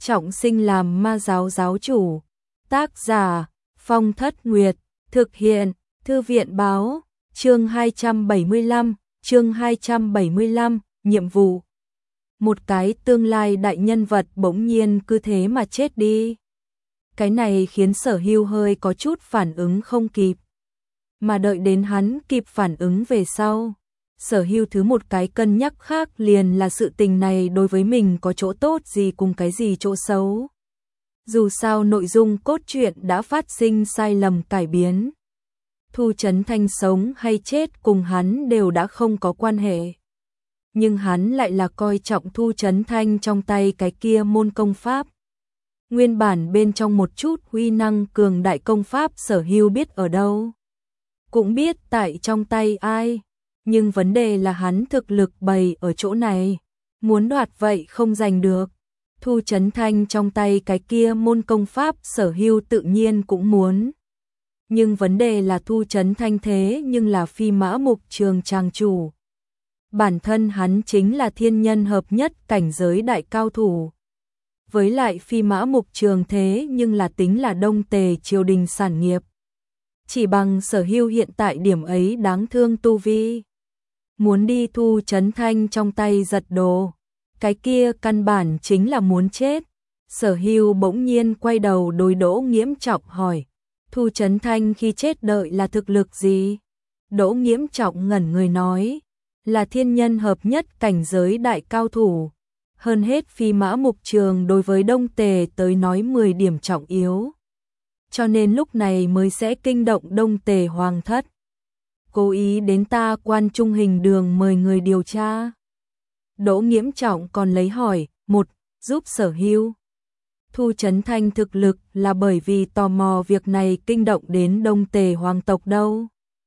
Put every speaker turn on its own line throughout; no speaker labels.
trọng sinh làm ma giáo giáo chủ. Tác giả Phong Thất Nguyệt, thực hiện Thư viện báo, chương 275, nhiệm vụ. Một cái tương lai đại nhân vật bỗng nhiên cứ thế mà chết đi. Cái này khiến Sở Hưu hơi có chút phản ứng không kịp. Mà đợi đến hắn kịp phản ứng về sau, Sở Hưu thứ một cái cân nhắc khác liền là sự tình này đối với mình có chỗ tốt gì cùng cái gì chỗ xấu. Dù sao nội dung cốt truyện đã phát sinh sai lầm cải biến. Thu Chấn Thanh sống hay chết cùng hắn đều đã không có quan hệ. Nhưng hắn lại là coi trọng Thu Chấn Thanh trong tay cái kia môn công pháp. Nguyên bản bên trong một chút uy năng cường đại công pháp Sở Hưu biết ở đâu. Cũng biết tại trong tay ai. Nhưng vấn đề là hắn thực lực bày ở chỗ này. Muốn đoạt vậy không giành được. Thu Chấn Thanh trong tay cái kia môn công pháp Sở Hưu tự nhiên cũng muốn. Nhưng vấn đề là Thu Chấn Thanh thế nhưng là Phi Mã Mục Trường tràng chủ. Bản thân hắn chính là thiên nhân hợp nhất cảnh giới đại cao thủ. Với lại Phi Mã Mục Trường thế nhưng là tính là Đông Tề triều đình sản nghiệp. Chỉ bằng Sở Hưu hiện tại điểm ấy đáng thương tu vi. Muốn đi Thu Chấn Thanh trong tay giật đồ. Cái kia căn bản chính là muốn chết. Sở Hưu bỗng nhiên quay đầu đối Đỗ Nghiễm Trọng hỏi. Thu Chấn Thanh khi chết đợi là thực lực gì? Đỗ Nghiễm Trọng ngẩn người nói. Là thiên nhân hợp nhất cảnh giới đại cao thủ. Hơn hết Phi Mã Mục Trường đối với Đông Tề tới nói 10 điểm trọng yếu. Cho nên lúc này mới sẽ kinh động Đông Tề Hoàng thất. Cố ý đến ta Quan Trung Hình Đường mời người điều tra. Đỗ Nghiễm Trọng còn lấy hỏi, một, giúp Sở Hưu. Thu Chấn Thanh thực lực là bởi vì tò mò việc này kinh động đến Đông Tề Hoàng tộc đâu.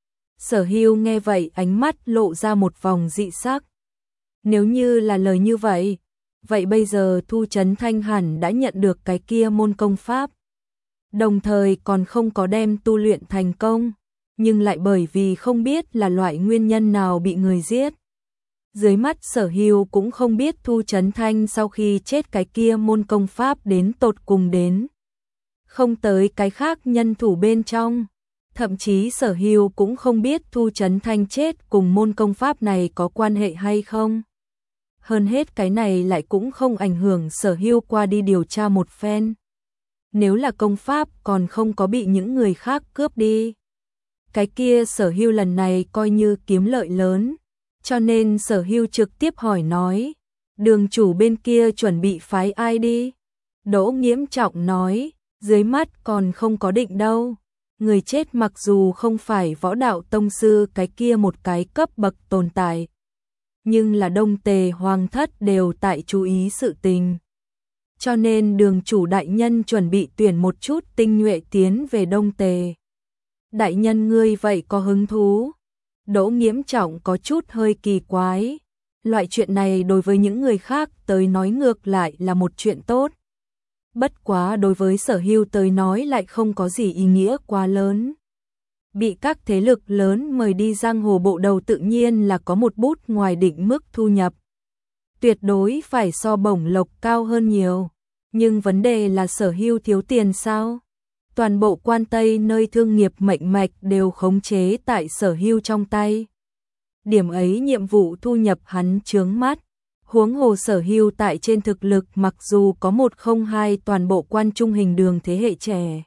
Sở Hưu nghe vậy ánh mắt lộ ra một vòng dị sắc. Nếu như là lời như vậy, vậy bây giờ Thu Chấn Thanh hẳn đã nhận được cái kia môn công pháp. Đồng thời còn không có đem tu luyện thành công, nhưng lại bởi vì không biết là loại nguyên nhân nào bị người giết. Dưới mắt Sở Hưu cũng không biết Thu Chấn Thanh sau khi chết cái kia môn công pháp đến tột cùng đến. Không tới cái khác nhân thủ bên trong. Thậm chí Sở Hưu cũng không biết Thu Chấn Thanh chết cùng môn công pháp này có quan hệ hay không. Hơn hết cái này lại cũng không ảnh hưởng Sở Hưu qua đi điều tra một phen. Nếu là công pháp còn không có bị những người khác cướp đi. Cái kia Sở Hưu lần này coi như kiếm lợi lớn. Cho nên Sở Hưu trực tiếp hỏi nói. Đường chủ bên kia chuẩn bị phái ai đi? Đỗ Nghiễm Trọng nói. Dưới mắt còn không có định đâu. Người chết mặc dù không phải võ đạo tông sư cái kia một cái cấp bậc tồn tại. Nhưng là Đông Tề Hoàng thất đều tại chú ý sự tình. Cho nên đường chủ đại nhân chuẩn bị tuyển một chút tinh nhuệ tiến về Đông Tề. Đại nhân ngươi vậy có hứng thú? Đỗ Nghiễm Trọng có chút hơi kỳ quái. Loại chuyện này đối với những người khác tới nói ngược lại là một chuyện tốt. Bất quá đối với Sở Hưu tới nói lại không có gì ý nghĩa quá lớn. Bị các thế lực lớn mời đi giang hồ bộ đầu tự nhiên là có một bút ngoài định mức thu nhập. Tuyệt đối phải so bổng lộc cao hơn nhiều. Nhưng vấn đề là Sở Hưu thiếu tiền sao? Toàn bộ Quan Tây nơi thương nghiệp mệnh mạch đều khống chế tại Sở Hưu trong tay. Điểm ấy nhiệm vụ thu nhập hắn chướng mắt. Huống hồ Sở Hưu tại trên thực lực mặc dù có 102 toàn bộ Quan Trung Hình Đường thế hệ trẻ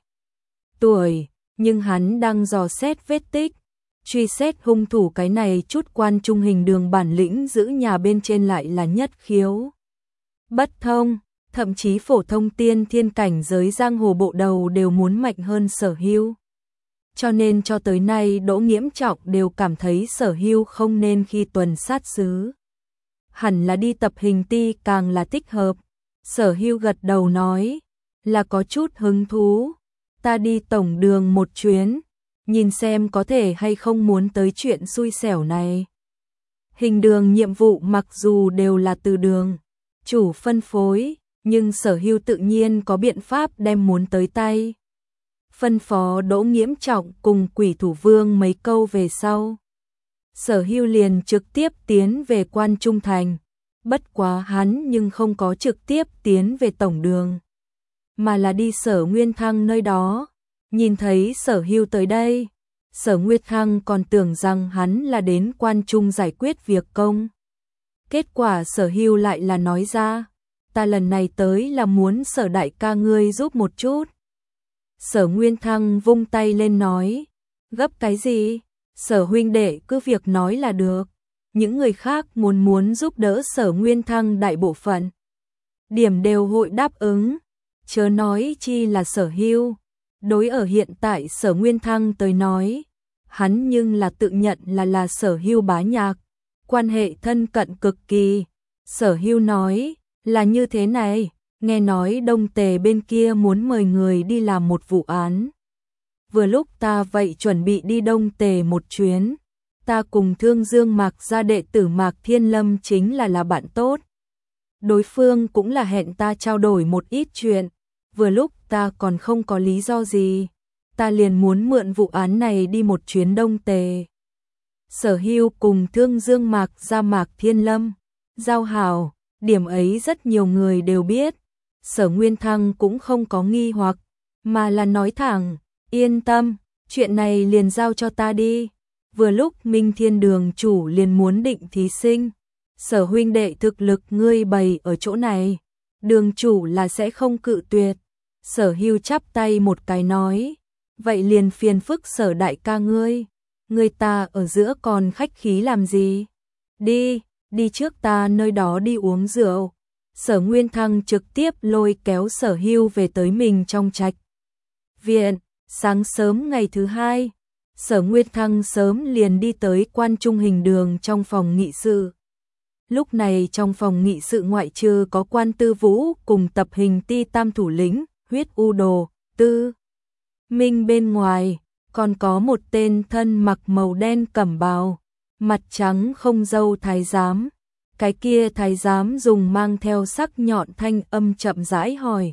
tuổi, nhưng hắn đang dò xét vết tích, truy xét hung thủ cái này chút Quan Trung Hình Đường bản lĩnh giữ nhà bên trên lại là nhất khiếu bất thông, thậm chí phổ thông tiên thiên cảnh giới giang hồ bộ đầu đều muốn mạnh hơn Sở Hưu. Cho nên cho tới nay Đỗ Nghiễm Trọng đều cảm thấy Sở Hưu không nên khi tuần sát xứ. Hẳn là đi tập hình ti càng là thích hợp. Sở Hưu gật đầu nói, là có chút hứng thú. Ta đi tổng đường một chuyến, nhìn xem có thể hay không muốn tới chuyện xui xẻo này. Hình đường nhiệm vụ mặc dù đều là từ đường chủ phân phối, nhưng Sở Hưu tự nhiên có biện pháp đem muốn tới tay. Phân phó Đỗ Nghiễm Trọng cùng Quỷ Thủ Vương mấy câu về sau. Sở Hưu liền trực tiếp tiến về Quan Trung Thành. Bất quá hắn nhưng không có trực tiếp tiến về tổng đường. mà là đi Sở Nguyên Thăng nơi đó. Nhìn thấy Sở Hưu tới đây, Sở Nguyên Thăng còn tưởng rằng hắn là đến quan trung giải quyết việc công. Kết quả Sở Hưu lại là nói ra, ta lần này tới là muốn Sở đại ca ngươi giúp một chút. Sở Nguyên Thăng vung tay lên nói, gấp cái gì? Sở huynh đệ cứ việc nói là được. Những người khác muốn giúp đỡ Sở Nguyên Thăng đại bộ phận điểm đều hội đáp ứng, chớ nói chi là Sở Hưu. Đối ở hiện tại Sở Nguyên Thăng tới nói, hắn nhưng là tự nhận là Sở Hưu bá nhạc, quan hệ thân cận cực kỳ. Sở Hưu nói, là như thế này, nghe nói Đông Tề bên kia muốn mời người đi làm một vụ án. Vừa lúc ta vậy chuẩn bị đi Đông Tề một chuyến, ta cùng Thương Dương Mạc gia đệ tử Mạc Thiên Lâm chính là bạn tốt. Đối phương cũng là hẹn ta trao đổi một ít chuyện, vừa lúc ta còn không có lý do gì, ta liền muốn mượn vụ án này đi một chuyến Đông Tề. Sở Hưu cùng Thương Dương Mạc gia Mạc Thiên Lâm giao hảo, điểm ấy rất nhiều người đều biết. Sở Nguyên Thăng cũng không có nghi hoặc, mà là nói thẳng, yên tâm, chuyện này liền giao cho ta đi. Vừa lúc Minh Thiên Đường chủ liền muốn định thí sinh, Sở huynh đệ thực lực ngươi bày ở chỗ này, đường chủ là sẽ không cự tuyệt. Sở Hưu chắp tay một cái nói, vậy liền phiền phức Sở đại ca ngươi, người ta ở giữa còn khách khí làm gì? Đi trước ta nơi đó đi uống rượu. Sở Nguyên Thăng trực tiếp lôi kéo Sở Hưu về tới mình trong trạch viện. Sáng sớm ngày thứ hai, Sở Nguyên Thăng sớm liền đi tới Quan Trung Hình Đường trong phòng nghị sự. Lúc này trong phòng nghị sự ngoại trừ có Quan Tư Vũ cùng Tập Hình Ti tam thủ lĩnh, Huyết U Đồ, Tư Minh bên ngoài, còn có một tên thân mặc màu đen cẩm bào, mặt trắng không râu thái giám. Cái kia thái giám dùng mang theo sắc nhọn thanh âm chậm rãi hỏi,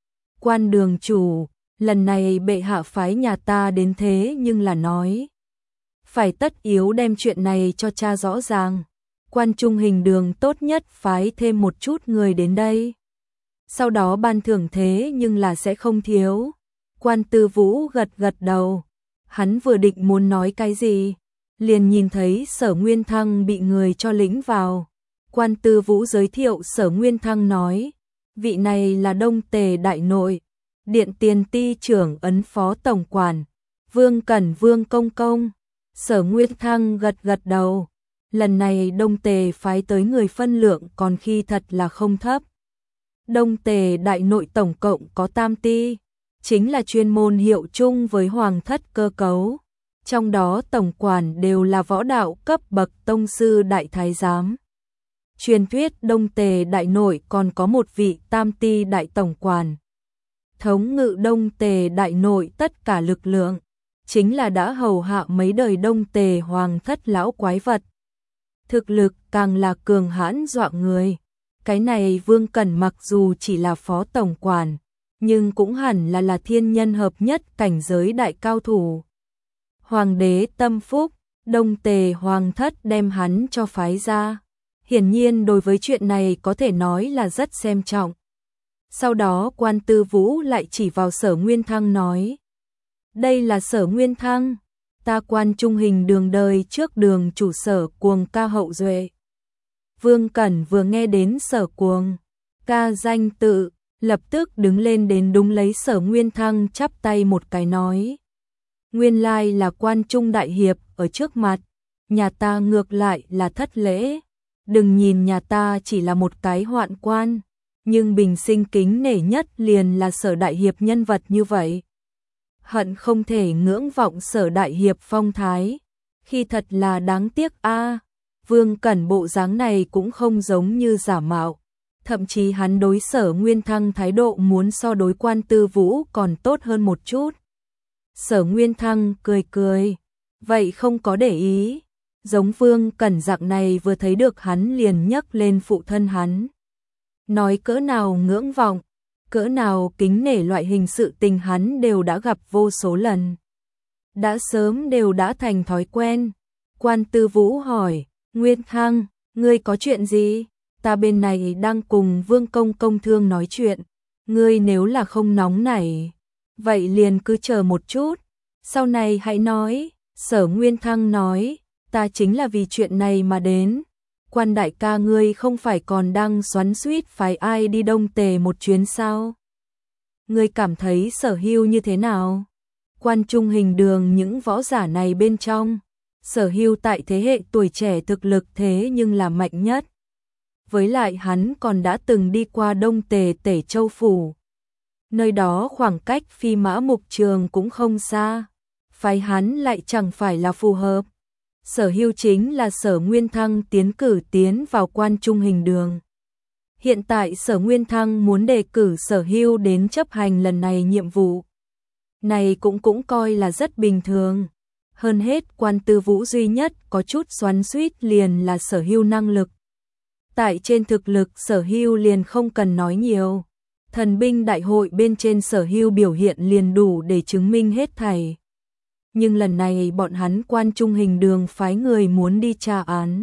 Quan đường chủ, lần này bệ hạ phái nhà ta đến thế nhưng là nói, phải tất yếu đem chuyện này cho cha rõ ràng. Quan Trung Hình Đường tốt nhất phái thêm một chút người đến đây, sau đó ban thưởng thế nhưng là sẽ không thiếu. Quan Tư Vũ gật đầu, hắn vừa định muốn nói cái gì, liền nhìn thấy Sở Nguyên Thăng bị người cho lĩnh vào. Quan Tư Vũ giới thiệu Sở Nguyên Thăng nói, vị này là Đông Tề đại nội, Điện Tiền Ti trưởng ấn phó tổng quản, Vương Cẩn Vương công công. Sở Nguyên Thăng gật đầu, lần này Đông Tề phái tới người phân lượng còn khi thật là không thấp. Đông Tề đại nội tổng cộng có tam ti, chính là chuyên môn hiệu chung với hoàng thất cơ cấu, trong đó tổng quản đều là võ đạo cấp bậc tông sư đại thái giám. Truyền thuyết Đông Tề đại nội còn có một vị tam ti đại tổng quản, thống ngự Đông Tề đại nội tất cả lực lượng, chính là đã hầu hạ mấy đời Đông Tề hoàng thất lão quái vật. Thực lực càng là cường hãn dọa người. Cái này Vương Cẩn mặc dù chỉ là phó tổng quản, nhưng cũng hẳn là thiên nhân hợp nhất cảnh giới đại cao thủ. Hoàng đế tâm phúc, Đông Tề hoàng thất đem hắn cho phái ra. Hiển nhiên đối với chuyện này có thể nói là rất xem trọng. Sau đó Quan Tư Vũ lại chỉ vào Sở Nguyên Thăng nói, đây là Sở Nguyên Thăng, ta Quan Trung Hình Đường đời trước đường chủ Sở Cuồng ca hậu duệ. Vương Cẩn vừa nghe đến Sở Cuồng ca danh tự, lập tức đứng lên đến đúng lấy Sở Nguyên Thăng chắp tay một cái nói, nguyên lai là Quan Trung đại hiệp ở trước mặt, nhà ta ngược lại là thất lễ. Đừng nhìn nhà ta chỉ là một cái hoạn quan, nhưng bình sinh kính nể nhất liền là Sở đại hiệp nhân vật như vậy. Hận không thể ngưỡng vọng Sở đại hiệp phong thái, khi thật là đáng tiếc a. Vương Cẩn bộ dáng này cũng không giống như giả mạo, thậm chí hắn đối Sở Nguyên Thăng thái độ muốn so đối Quan Tư Vũ còn tốt hơn một chút. Sở Nguyên Thăng cười, vậy không có để ý. Giống Vương Cẩn dạng này vừa thấy được hắn liền nhấc lên phụ thân hắn. Nói cỡ nào ngưỡng vọng, cỡ nào kính nể loại hình sự tình hắn đều đã gặp vô số lần. Đã sớm đều đã thành thói quen. Quan Tư Vũ hỏi, Nguyên Thăng, ngươi có chuyện gì? Ta bên này đang cùng Vương công công thương nói chuyện, Ngươi nếu là không nóng nảy, vậy liền cứ chờ một chút, sau này hãy nói. Sở Nguyên Thăng nói, ta chính là vì chuyện này mà đến. Quan đại ca ngươi không phải còn đang xoắn xuýt phái ai đi Đông Tề một chuyến sao? Ngươi cảm thấy Sở Hưu như thế nào? Quan Trung Hình Đường những võ giả này bên trong, Sở Hưu tại thế hệ tuổi trẻ thực lực thế nhưng là mạnh nhất. Với lại hắn còn đã từng đi qua Đông Tề Tể Châu Phủ. Nơi đó khoảng cách Phi Mã Mục Trường cũng không xa. Phái hắn lại chẳng phải là phù hợp. Sở Hưu chính là Sở Nguyên Thăng tiến vào Quan Trung Hình Đường. Hiện tại Sở Nguyên Thăng muốn đề cử Sở Hưu đến chấp hành lần này nhiệm vụ. Này cũng coi là rất bình thường. Hơn hết Quan Tư Vũ duy nhất có chút xoắn xuýt liền là Sở Hưu năng lực. Tại trên thực lực Sở Hưu liền không cần nói nhiều. Thần binh đại hội bên trên Sở Hưu biểu hiện liền đủ để chứng minh hết thảy. Nhưng lần này bọn hắn Quan Trung Hình Đường phái người muốn đi tra án.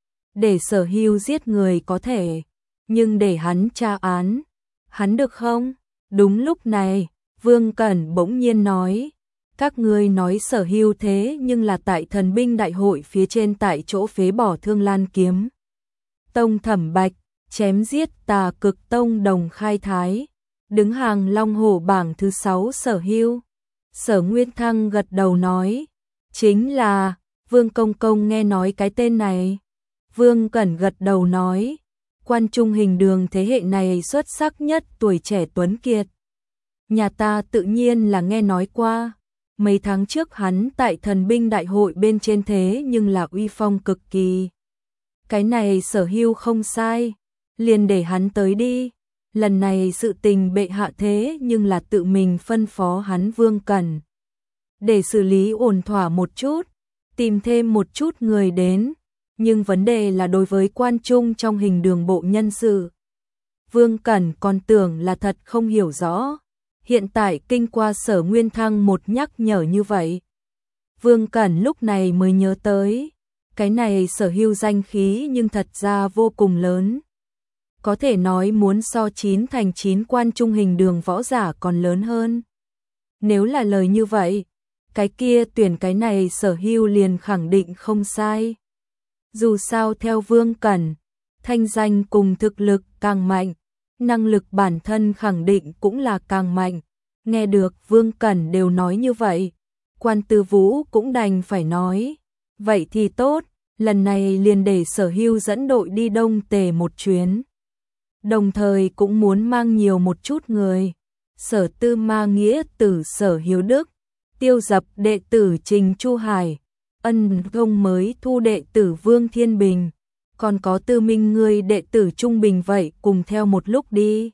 Để Sở Hưu giết người có thể, nhưng để hắn tra án, hắn được không? Đúng lúc này, Vương Cẩn bỗng nhiên nói, các ngươi nói Sở Hưu thế nhưng là tại thần binh đại hội phía trên tại chỗ phế bỏ Thương Lan kiếm tông Thẩm Bạch, chém giết Tà Cực tông Đồng Khai Thái, đứng hàng Long Hổ bảng thứ 6 Sở Hưu. Sở Nguyên Thăng gật đầu nói, chính là, Vương Công Công nghe nói cái tên này. Vương Cẩn gật đầu nói, Quan Trung Hình Đường thế hệ này xuất sắc nhất tuổi trẻ tuấn kiệt. Nhà ta tự nhiên là nghe nói qua, mấy tháng trước hắn tại thần binh đại hội bên trên thế nhưng là uy phong cực kỳ. Cái này Sở Hưu không sai, liền để hắn tới đi. Lần này sự tình bệ hạ thế nhưng là tự mình phân phó hắn Vương Cẩn. Để xử lý ổn thỏa một chút, tìm thêm một chút người đến. Nhưng vấn đề là đối với Quan Trung trong Hình Đường bộ nhân sự. Vương Cẩn còn tưởng là thật không hiểu rõ. Hiện tại kinh qua Sở Nguyên Thăng một nhắc nhở như vậy. Vương Cẩn lúc này mới nhớ tới. Cái này Sở Hưu danh khí nhưng thật ra vô cùng lớn. Có thể nói muốn so 9 thành 9 Quan Trung Hình Đường võ giả còn lớn hơn. Nếu là lời như vậy, cái kia tuyển cái này Sở Hưu liền khẳng định không sai. Dù sao theo Vương Cẩn, thanh danh cùng thực lực càng mạnh, năng lực bản thân khẳng định cũng là càng mạnh. Nghe được Vương Cẩn đều nói như vậy, Quan Tư Vũ cũng đành phải nói. Vậy thì tốt, lần này liền để Sở Hưu dẫn đội đi Đông Tề một chuyến. Đồng thời cũng muốn mang nhiều một chút người. Sở Tư Ma nghĩa tử Sở Hiếu Đức, tiêu dập đệ tử Trình Chu Hải, Ân Công mới thu đệ tử Vương Thiên Bình, còn có Tư Minh người đệ tử Trung Bình vậy cùng theo một lúc đi.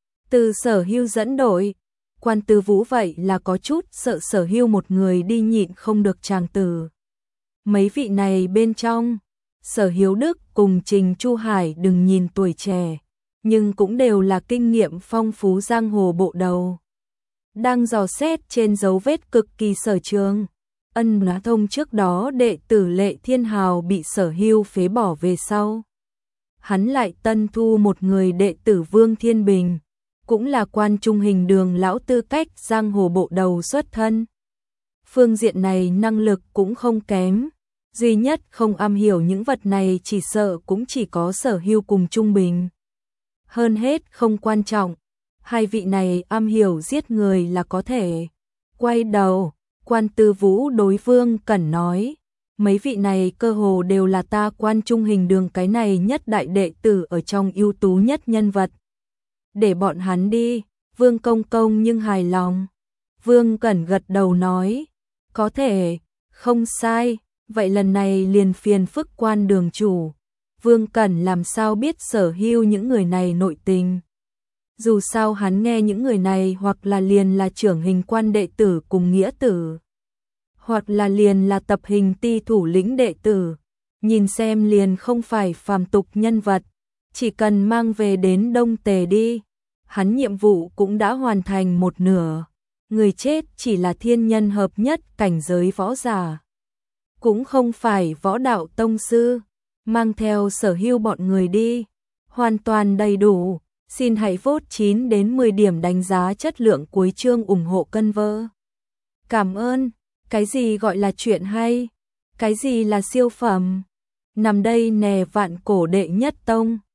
Từ Sở Hưu dẫn đội, Quan Tư Vũ vậy là có chút sợ Sở Hưu một người đi nhịn không được tràng tử. Mấy vị này bên trong, Sở Hiếu Đức cùng Trình Chu Hải đừng nhìn tuổi trẻ, nhưng cũng đều là kinh nghiệm phong phú giang hồ bộ đầu. Đang dò xét trên dấu vết cực kỳ sở trường. Ân Á Thông trước đó đệ tử Lệ Thiên Hào bị Sở Hưu phế bỏ về sau. Hắn lại tân thu một người đệ tử Vương Thiên Bình, cũng là Quan Trung Hình Đường lão tư cách giang hồ bộ đầu xuất thân. Phương diện này năng lực cũng không kém, duy nhất không am hiểu những vật này chỉ sợ cũng chỉ có Sở Hưu cùng Trung Bình. Hơn hết không quan trọng, hai vị này am hiểu giết người là có thể. Quay đầu, Quan Tư Vũ đối Vương Cẩn nói, mấy vị này cơ hồ đều là ta Quan Trung Hình Đường cái này nhất đại đệ tử ở trong ưu tú nhất nhân vật. Để bọn hắn đi, Vương Công Công nhưng hài lòng. Vương Cẩn gật đầu nói, có thể, không sai, vậy lần này liền phiền phức Quan đường chủ. Vương Cẩn làm sao biết Sở Hưu những người này nội tình. Dù sao hắn nghe những người này hoặc là liền là trưởng hình quan đệ tử cùng nghĩa tử, hoặc là liền là tập hình ti thủ lĩnh đệ tử. Nhìn xem liền không phải phàm tục nhân vật, chỉ cần mang về đến Đông Tề đi. Hắn nhiệm vụ cũng đã hoàn thành một nửa, người chết chỉ là thiên nhân hợp nhất cảnh giới võ giả. Cũng không phải võ đạo tông sư, mang theo Sở Hưu bọn người đi, hoàn toàn đầy đủ. Xin hãy vote 9 đến 10 điểm đánh giá chất lượng cuối chương ủng hộ cân vơ. Cảm ơn. Cái gì gọi là chuyện hay? Cái gì là siêu phẩm? Nằm đây nè vạn cổ đệ nhất tông.